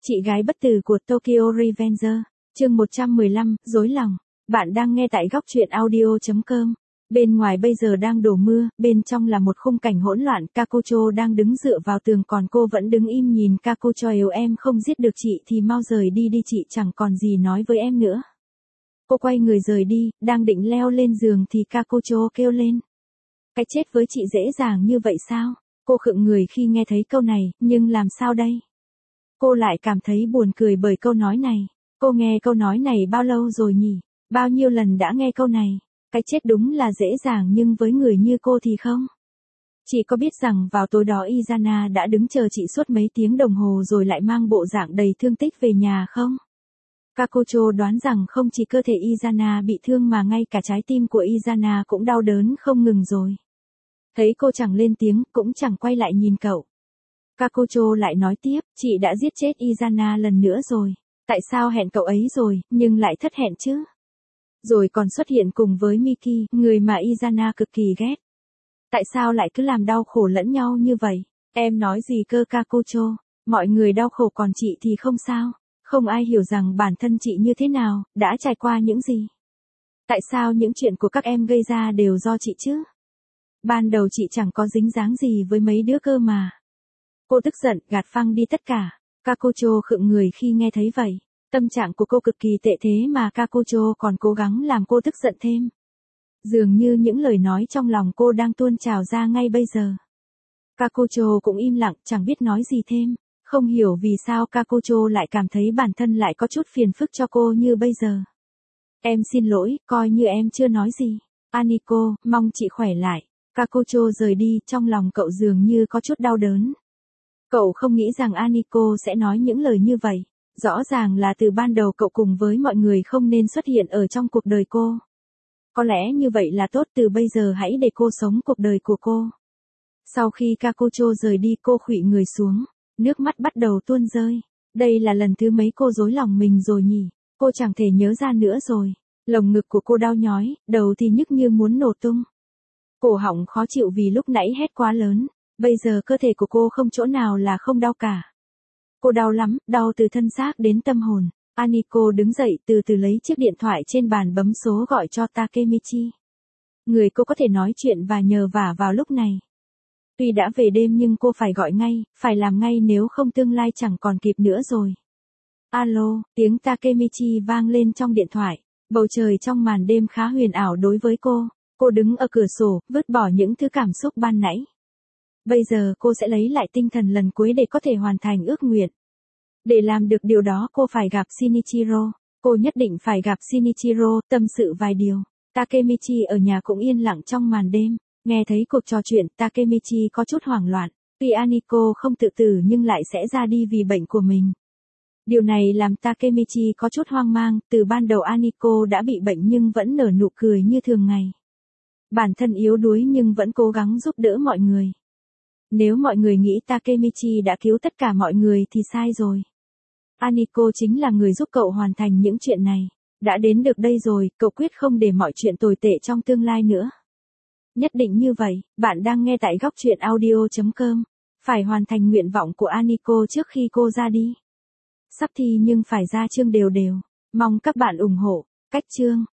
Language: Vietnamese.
Chị gái bất tử của Tokyo Revenger, chương 115, dối lòng. Bạn đang nghe tại góc truyện audio.com. Bên ngoài bây giờ đang đổ mưa, bên trong là một khung cảnh hỗn loạn. Kakucho đang đứng dựa vào tường còn cô vẫn đứng im nhìn. Kakucho yêu em không giết được chị thì mau rời đi đi, chị chẳng còn gì nói với em nữa. Cô quay người rời đi, đang định leo lên giường thì Kakucho kêu lên. Cái chết với chị dễ dàng như vậy sao? Cô khựng người khi nghe thấy câu này, nhưng làm sao đây? Cô lại cảm thấy buồn cười bởi câu nói này. Cô nghe câu nói này bao lâu rồi nhỉ? Bao nhiêu lần đã nghe câu này? Cái chết đúng là dễ dàng nhưng với người như cô thì không. Chị có biết rằng vào tối đó Izana đã đứng chờ chị suốt mấy tiếng đồng hồ rồi lại mang bộ dạng đầy thương tích về nhà không? Kakucho đoán rằng không chỉ cơ thể Izana bị thương mà ngay cả trái tim của Izana cũng đau đớn không ngừng rồi. Thấy cô chẳng lên tiếng, cũng chẳng quay lại nhìn cậu. Kakucho lại nói tiếp, chị đã giết chết Izana lần nữa rồi. Tại sao hẹn cậu ấy rồi, nhưng lại thất hẹn chứ? Rồi còn xuất hiện cùng với Miki, người mà Izana cực kỳ ghét. Tại sao lại cứ làm đau khổ lẫn nhau như vậy? Em nói gì cơ Kakucho? Mọi người đau khổ còn chị thì không sao. Không ai hiểu rằng bản thân chị như thế nào, đã trải qua những gì. Tại sao những chuyện của các em gây ra đều do chị chứ? Ban đầu chị chẳng có dính dáng gì với mấy đứa cơ mà. Cô tức giận, gạt phăng đi tất cả. Kakucho khựng người khi nghe thấy vậy. Tâm trạng của cô cực kỳ tệ thế mà Kakucho còn cố gắng làm cô tức giận thêm. Dường như những lời nói trong lòng cô đang tuôn trào ra ngay bây giờ. Kakucho cũng im lặng, chẳng biết nói gì thêm. Không hiểu vì sao Kakucho lại cảm thấy bản thân lại có chút phiền phức cho cô như bây giờ. Em xin lỗi, coi như em chưa nói gì. Aniko, mong chị khỏe lại. Kakucho rời đi, trong lòng cậu dường như có chút đau đớn. Cậu không nghĩ rằng Aniko sẽ nói những lời như vậy. Rõ ràng là từ ban đầu cậu cùng với mọi người không nên xuất hiện ở trong cuộc đời cô. Có lẽ như vậy là tốt, từ bây giờ hãy để cô sống cuộc đời của cô. Sau khi Kakucho rời đi cô khuỵu người xuống, nước mắt bắt đầu tuôn rơi. Đây là lần thứ mấy cô dối lòng mình rồi nhỉ? Cô chẳng thể nhớ ra nữa rồi. Lồng ngực của cô đau nhói, đầu thì nhức như muốn nổ tung. Cổ họng khó chịu vì lúc nãy hét quá lớn. Bây giờ cơ thể của cô không chỗ nào là không đau cả. Cô đau lắm, đau từ thân xác đến tâm hồn. Aniko đứng dậy từ từ lấy chiếc điện thoại trên bàn bấm số gọi cho Takemichi. Người cô có thể nói chuyện và nhờ vả vào lúc này. Tuy đã về đêm nhưng cô phải gọi ngay, phải làm ngay nếu không tương lai chẳng còn kịp nữa rồi. Alo, tiếng Takemichi vang lên trong điện thoại. Bầu trời trong màn đêm khá huyền ảo đối với cô. Cô đứng ở cửa sổ, vứt bỏ những thứ cảm xúc ban nãy. Bây giờ cô sẽ lấy lại tinh thần lần cuối để có thể hoàn thành ước nguyện. Để làm được điều đó cô phải gặp Shinichiro. Cô nhất định phải gặp Shinichiro, tâm sự vài điều. Takemichi ở nhà cũng yên lặng trong màn đêm. Nghe thấy cuộc trò chuyện, Takemichi có chút hoảng loạn. Tuy Aniko không tự tử nhưng lại sẽ ra đi vì bệnh của mình. Điều này làm Takemichi có chút hoang mang, từ ban đầu Aniko đã bị bệnh nhưng vẫn nở nụ cười như thường ngày. Bản thân yếu đuối nhưng vẫn cố gắng giúp đỡ mọi người. Nếu mọi người nghĩ Takemichi đã cứu tất cả mọi người thì sai rồi. Aniko chính là người giúp cậu hoàn thành những chuyện này. Đã đến được đây rồi, cậu quyết không để mọi chuyện tồi tệ trong tương lai nữa. Nhất định như vậy, bạn đang nghe tại góc truyện audio.com. Phải hoàn thành nguyện vọng của Aniko trước khi cô ra đi. Sắp thi nhưng phải ra chương đều đều. Mong các bạn ủng hộ. Cách chương.